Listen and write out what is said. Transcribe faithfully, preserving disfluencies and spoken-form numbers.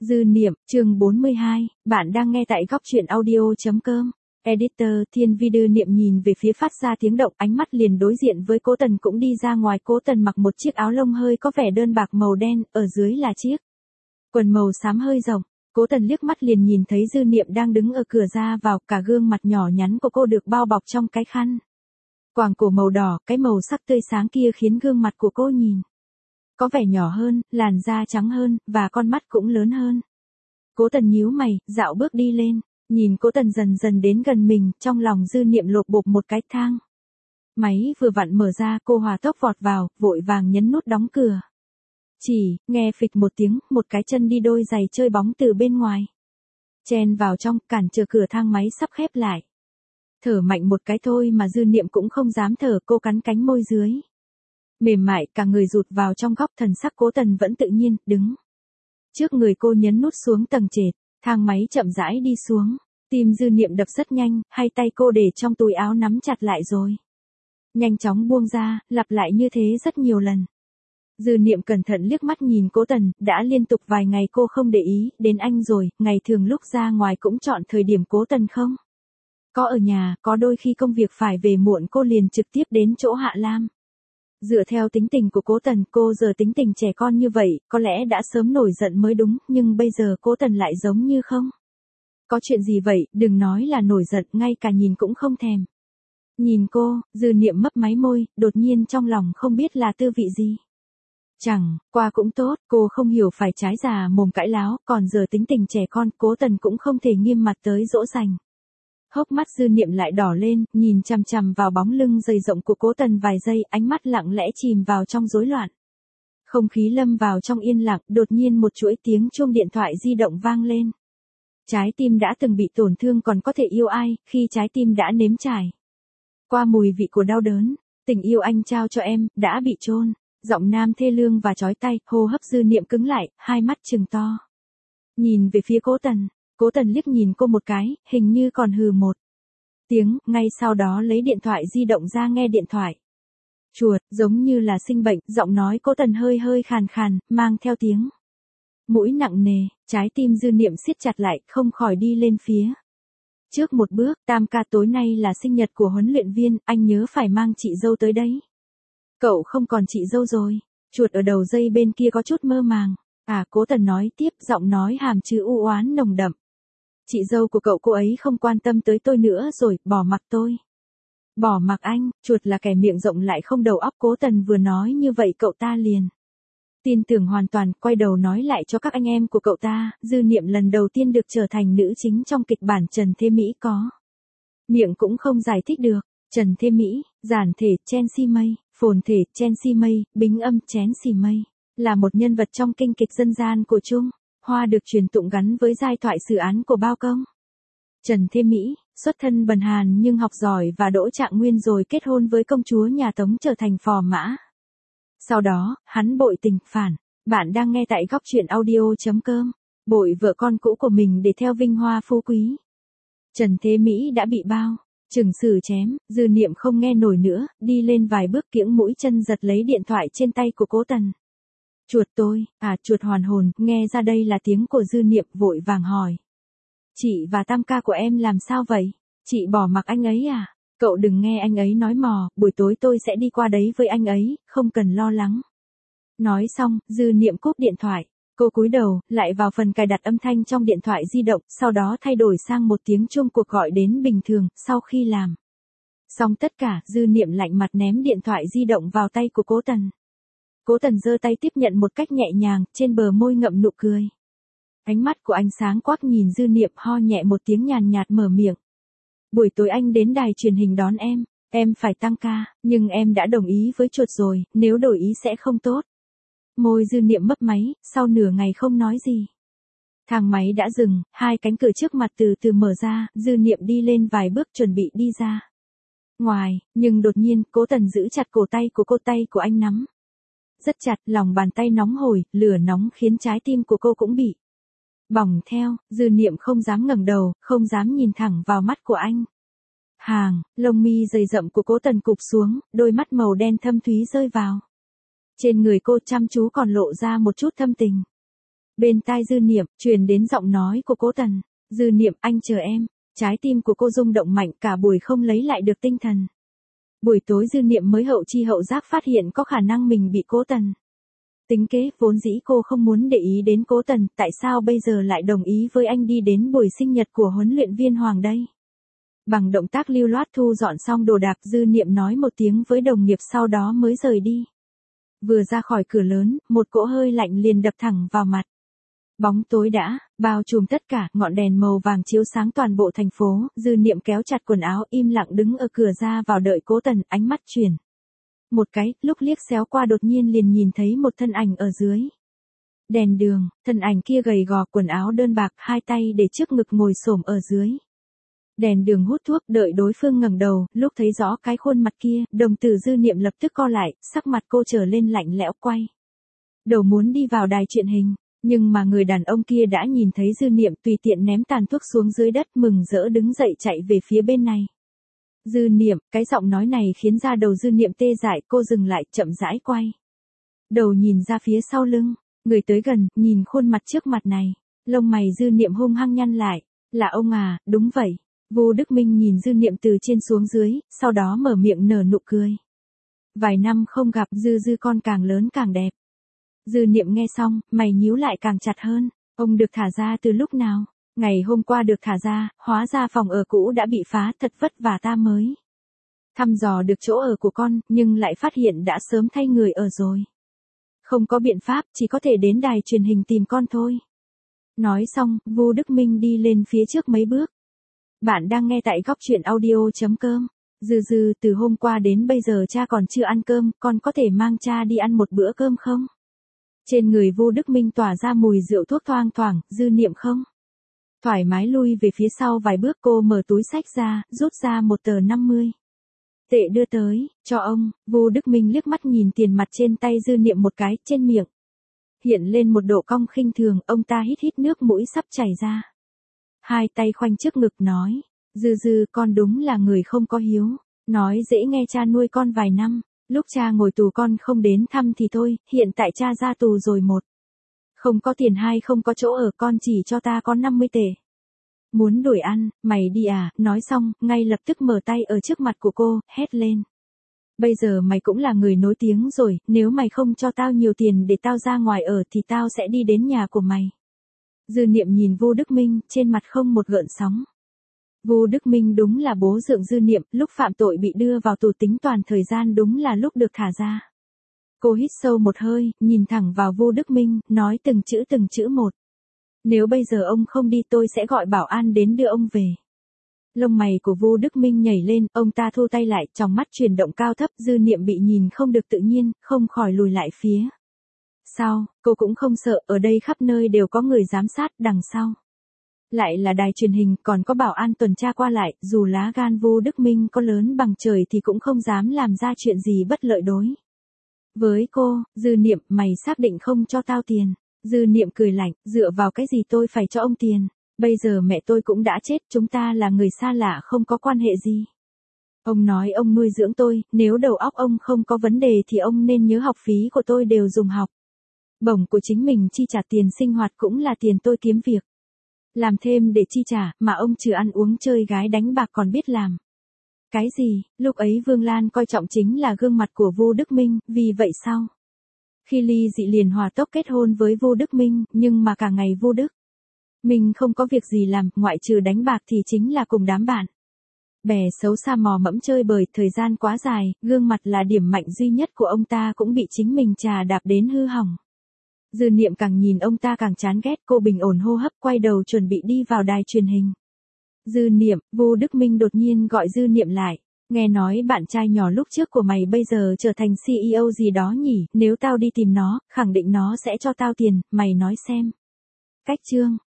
Dư niệm, chương bốn mươi hai, bạn đang nghe tại góc truyện audio.com. Editor, Thiên Vi Dư niệm nhìn về phía phát ra tiếng động, ánh mắt liền đối diện với Cố Tần cũng đi ra ngoài. Cố Tần mặc một chiếc áo lông hơi có vẻ đơn bạc màu đen, ở dưới là chiếc quần màu xám hơi rộng. Cố Tần liếc mắt liền nhìn thấy Dư niệm đang đứng ở cửa ra vào, cả gương mặt nhỏ nhắn của cô được bao bọc trong cái khăn quàng cổ màu đỏ, cái màu sắc tươi sáng kia khiến gương mặt của cô nhìn có vẻ nhỏ hơn, làn da trắng hơn, và con mắt cũng lớn hơn. Cố Tần nhíu mày, dạo bước đi lên, nhìn Cố Tần dần dần đến gần mình, trong lòng Dư niệm lột bột một cái. Thang máy vừa vặn mở ra, cô hòa tốc vọt vào, vội vàng nhấn nút đóng cửa. Chỉ, nghe phịch một tiếng, một cái chân đi đôi giày chơi bóng từ bên ngoài chen vào trong, cản trở cửa thang máy sắp khép lại. Thở mạnh một cái thôi mà Dư niệm cũng không dám thở, cô cắn cánh môi dưới mềm mại, cả người rụt vào trong góc. Thần sắc Cố Tần vẫn tự nhiên, đứng trước người cô nhấn nút xuống tầng trệt, thang máy chậm rãi đi xuống. Tim Dư niệm đập rất nhanh, hai tay cô để trong túi áo nắm chặt lại rồi nhanh chóng buông ra, lặp lại như thế rất nhiều lần. Dư niệm cẩn thận liếc mắt nhìn Cố Tần, đã liên tục vài ngày cô không để ý đến anh rồi, ngày thường lúc ra ngoài cũng chọn thời điểm Cố Tần không có ở nhà, có đôi khi công việc phải về muộn cô liền trực tiếp đến chỗ Hạ Lam. Dựa theo tính tình của Cố Tần, cô giờ tính tình trẻ con như vậy, có lẽ đã sớm nổi giận mới đúng, nhưng bây giờ Cố Tần lại giống như không có chuyện gì vậy, đừng nói là nổi giận, ngay cả nhìn cũng không thèm nhìn cô. Dư niệm mấp máy môi, đột nhiên trong lòng không biết là tư vị gì. Chẳng qua cũng tốt, cô không hiểu phải trái già mồm cãi láo, còn giờ tính tình trẻ con, Cố Tần cũng không thể nghiêm mặt tới dỗ dành. Hốc mắt Dư niệm lại đỏ lên, nhìn chằm chằm vào bóng lưng dày rộng của Cố Tần vài giây, ánh mắt lặng lẽ chìm vào trong rối loạn. Không khí lâm vào trong yên lặng, đột nhiên một chuỗi tiếng chuông điện thoại di động vang lên. Trái tim đã từng bị tổn thương còn có thể yêu ai, khi trái tim đã nếm trải qua mùi vị của đau đớn, tình yêu anh trao cho em, đã bị chôn. Giọng nam thê lương và chói tai, hô hấp Dư niệm cứng lại, hai mắt trừng to nhìn về phía Cố Tần. Cố Tần liếc nhìn cô một cái, hình như còn hừ một tiếng, ngay sau đó lấy điện thoại di động ra nghe điện thoại. Chuột, giống như là sinh bệnh, giọng nói Cố Tần hơi hơi khàn khàn, mang theo tiếng mũi nặng nề. Trái tim Dư niệm siết chặt lại, không khỏi đi lên phía trước một bước. Tam ca, tối nay là sinh nhật của huấn luyện viên, anh nhớ phải mang chị dâu tới đấy. Cậu không còn chị dâu rồi. Chuột ở đầu dây bên kia có chút mơ màng. À, Cố Tần nói tiếp, giọng nói hàm chứa u oán nồng đậm. Chị dâu của cậu, cô ấy không quan tâm tới tôi nữa rồi, bỏ mặc tôi. Bỏ mặc anh. Chuột là kẻ miệng rộng lại không đầu óc, Cố Tần vừa nói như vậy cậu ta liền tin tưởng hoàn toàn, quay đầu nói lại cho các anh em của cậu ta. Dư niệm lần đầu tiên được trở thành nữ chính trong kịch bản Trần Thế Mỹ, có miệng cũng không giải thích được. Trần Thế Mỹ, giản thể Chelsea May, phồn thể Chelsea May, bính âm Chelsea May, là một nhân vật trong kinh kịch dân gian của Trung Hoa được truyền tụng gắn với giai thoại xử án của Bao Công. Trần Thế Mỹ, xuất thân bần hàn nhưng học giỏi và đỗ trạng nguyên rồi kết hôn với công chúa nhà Tống trở thành phò mã. Sau đó, hắn bội tình, phản. Bạn đang nghe tại góc truyện audio.com. Bội vợ con cũ của mình để theo vinh hoa phú quý. Trần Thế Mỹ đã bị bao chừng xử chém. Dư niệm không nghe nổi nữa, đi lên vài bước, kiễng mũi chân giật lấy điện thoại trên tay của Cố Tần. Chuột tôi, à chuột hoàn hồn, nghe ra đây là tiếng của Dư niệm, vội vàng hỏi. Chị và tam ca của em làm sao vậy? Chị bỏ mặc anh ấy à? Cậu đừng nghe anh ấy nói mò, buổi tối tôi sẽ đi qua đấy với anh ấy, không cần lo lắng. Nói xong, Dư niệm cúp điện thoại. Cô cúi đầu, lại vào phần cài đặt âm thanh trong điện thoại di động, sau đó thay đổi sang một tiếng chuông cuộc gọi đến bình thường. Sau khi làm xong tất cả, Dư niệm lạnh mặt ném điện thoại di động vào tay của Cố Tần. Cố Tần giơ tay tiếp nhận một cách nhẹ nhàng, trên bờ môi ngậm nụ cười. Ánh mắt của anh sáng quắc nhìn Dư niệm, ho nhẹ một tiếng nhàn nhạt mở miệng. Buổi tối anh đến đài truyền hình đón em, em phải tăng ca, nhưng em đã đồng ý với chuột rồi, nếu đổi ý sẽ không tốt. Môi Dư niệm mấp máy, sau nửa ngày không nói gì. Thang máy đã dừng, hai cánh cửa trước mặt từ từ mở ra, Dư niệm đi lên vài bước chuẩn bị đi ra ngoài, nhưng đột nhiên, Cố Tần giữ chặt cổ tay của cô, tay của anh nắm rất chặt, lòng bàn tay nóng hổi, lửa nóng khiến trái tim của cô cũng bị bỏng theo. Dư niệm không dám ngẩng đầu, không dám nhìn thẳng vào mắt của anh. Hàng lông mi dày rậm của Cố Tần cụp xuống, đôi mắt màu đen thâm thúy rơi vào trên người cô, chăm chú còn lộ ra một chút thâm tình. Bên tai Dư Niệm, truyền đến giọng nói của Cố Tần. Dư Niệm, anh chờ em. Trái tim của cô rung động mạnh, cả buổi không lấy lại được tinh thần. Buổi tối Dư Niệm mới hậu chi hậu giác phát hiện có khả năng mình bị Cố Tần tính kế, vốn dĩ cô không muốn để ý đến Cố Tần, tại sao bây giờ lại đồng ý với anh đi đến buổi sinh nhật của huấn luyện viên Hoàng đây? Bằng động tác lưu loát thu dọn xong đồ đạc, Dư Niệm nói một tiếng với đồng nghiệp sau đó mới rời đi. Vừa ra khỏi cửa lớn, một cỗ hơi lạnh liền đập thẳng vào mặt. Bóng tối đã bao trùm tất cả, ngọn đèn màu vàng chiếu sáng toàn bộ thành phố. Dư Niệm kéo chặt quần áo, im lặng đứng ở cửa ra vào đợi Cố Tần, ánh mắt chuyển một cái, lúc liếc xéo qua đột nhiên liền nhìn thấy một thân ảnh ở dưới đèn đường. Thân ảnh kia gầy gò, quần áo đơn bạc, hai tay để trước ngực ngồi xổm ở dưới đèn đường hút thuốc, đợi đối phương ngẩng đầu, lúc thấy rõ cái khuôn mặt kia, đồng tử Dư Niệm lập tức co lại, sắc mặt cô trở lên lạnh lẽo, quay đầu muốn đi vào đài truyền hình, nhưng mà người đàn ông kia đã nhìn thấy Dư Niệm, tùy tiện ném tàn thuốc xuống dưới đất, mừng rỡ đứng dậy chạy về phía bên này. Dư Niệm, cái giọng nói này khiến da đầu Dư Niệm tê dại, cô dừng lại, chậm rãi quay đầu nhìn ra phía sau lưng, người tới gần, nhìn khuôn mặt trước mặt này, lông mày Dư Niệm hung hăng nhăn lại. Là ông à? Đúng vậy. Vu Đức Minh nhìn Dư Niệm từ trên xuống dưới, sau đó mở miệng nở nụ cười. Vài năm không gặp, Dư Dư con càng lớn càng đẹp. Dư Niệm nghe xong, mày nhíu lại càng chặt hơn. Ông được thả ra từ lúc nào? Ngày hôm qua được thả ra, hóa ra phòng ở cũ đã bị phá, thật vất vả ta mới thăm dò được chỗ ở của con, nhưng lại phát hiện đã sớm thay người ở rồi. Không có biện pháp, chỉ có thể đến đài truyền hình tìm con thôi. Nói xong, Vu Đức Minh đi lên phía trước mấy bước. Bạn đang nghe tại góc truyện audio chấm com. Dư Dư, từ hôm qua đến bây giờ cha còn chưa ăn cơm, con có thể mang cha đi ăn một bữa cơm không? Trên người Vu Đức Minh tỏa ra mùi rượu thuốc thoang thoảng. Dư Niệm không thoải mái lui về phía sau vài bước, cô mở túi xách ra, rút ra một tờ năm mươi tệ đưa tới, cho ông. Vu Đức Minh liếc mắt nhìn tiền mặt trên tay Dư Niệm một cái, trên miệng hiện lên một độ cong khinh thường, ông ta hít hít nước mũi sắp chảy ra. Hai tay khoanh trước ngực nói, Dư Dư, con đúng là người không có hiếu. Nói dễ nghe, cha nuôi con vài năm, lúc cha ngồi tù con không đến thăm thì thôi, hiện tại cha ra tù rồi, một không có tiền, hai không có chỗ ở, con chỉ cho ta có năm mươi tệ. Muốn đổi ăn, mày đi à? Nói xong, ngay lập tức mở tay ở trước mặt của cô, hét lên. Bây giờ mày cũng là người nổi tiếng rồi, nếu mày không cho tao nhiều tiền để tao ra ngoài ở thì tao sẽ đi đến nhà của mày. Dư Niệm nhìn Vu Đức Minh, trên mặt không một gợn sóng. Vu Đức Minh đúng là bố dượng Dư Niệm, lúc phạm tội bị đưa vào tù, tính toàn thời gian đúng là lúc được thả ra. Cô hít sâu một hơi, nhìn thẳng vào Vu Đức Minh, nói từng chữ từng chữ một. Nếu bây giờ ông không đi tôi sẽ gọi bảo an đến đưa ông về. Lông mày của Vu Đức Minh nhảy lên, ông ta thu tay lại, trong mắt chuyển động cao thấp. Dư Niệm bị nhìn không được tự nhiên, không khỏi lùi lại phía sau. Cô cũng không sợ, ở đây khắp nơi đều có người giám sát, đằng sau lại là đài truyền hình, còn có bảo an tuần tra qua lại, dù lá gan Vu Đức Minh có lớn bằng trời thì cũng không dám làm ra chuyện gì bất lợi đối với cô. Dư Niệm, mày xác định không cho tao tiền? Dư Niệm cười lạnh, dựa vào cái gì tôi phải cho ông tiền? Bây giờ mẹ tôi cũng đã chết, chúng ta là người xa lạ, không có quan hệ gì. Ông nói ông nuôi dưỡng tôi, nếu đầu óc ông không có vấn đề thì ông nên nhớ học phí của tôi đều dùng học bổng của chính mình chi trả, tiền sinh hoạt cũng là tiền tôi kiếm việc làm thêm để chi trả, mà ông trừ ăn uống chơi gái đánh bạc còn biết làm cái gì? Lúc ấy Vương Lan coi trọng chính là gương mặt của Vu Đức Minh, vì vậy sao? Khi ly dị liền hòa tốc kết hôn với Vu Đức Minh, nhưng mà cả ngày Vu Đức Minh không có việc gì làm, ngoại trừ đánh bạc thì chính là cùng đám bạn bè xấu xa mò mẫm chơi bời, thời gian quá dài, gương mặt là điểm mạnh duy nhất của ông ta cũng bị chính mình trà đạp đến hư hỏng. Dư Niệm càng nhìn ông ta càng chán ghét, cô bình ổn hô hấp, quay đầu chuẩn bị đi vào đài truyền hình. Dư Niệm, Vu Đức Minh đột nhiên gọi Dư Niệm lại. Nghe nói bạn trai nhỏ lúc trước của mày bây giờ trở thành xê e ô gì đó nhỉ, nếu tao đi tìm nó, khẳng định nó sẽ cho tao tiền, mày nói xem. Cách chương